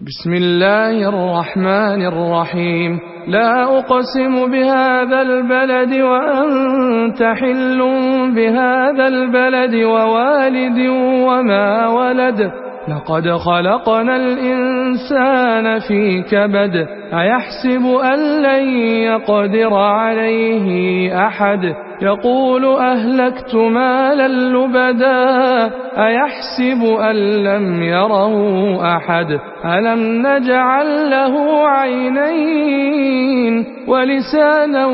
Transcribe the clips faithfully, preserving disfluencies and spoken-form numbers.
بسم الله الرحمن الرحيم. لا أقسم بهذا البلد وأنت حل بهذا البلد ووالد وما ولد لقد خلقنا الإنسان في كبد أيحسب أن لن يقدر عليه أحد يقول أهلكت مالا لبدا أيحسب أن لم يره أحد ألم نجعل له عينين ولسانا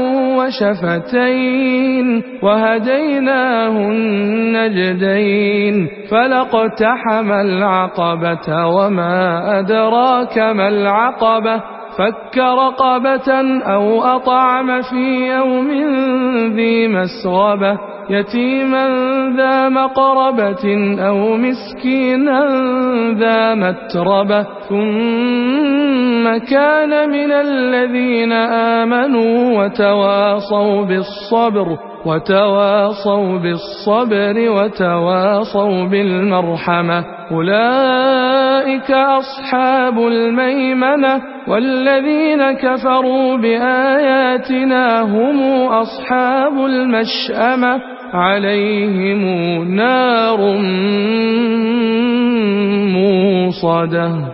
وشفتين وهديناه النجدين فلاقتحم العقبة وما أدراك ما العقبة فك رقبة أو أطعم في يوم ذي مسغبة يتيما ذا مقربة أو مسكينا ذا متربة ثم كان من الذين آمنوا وتواصوا بالصبر وتواصوا بالصبر وتواصوا بالمرحمة أولئك أصحاب الميمنة والذين كفروا بآياتنا هم أصحاب المشأمة عليهم نار موصدة.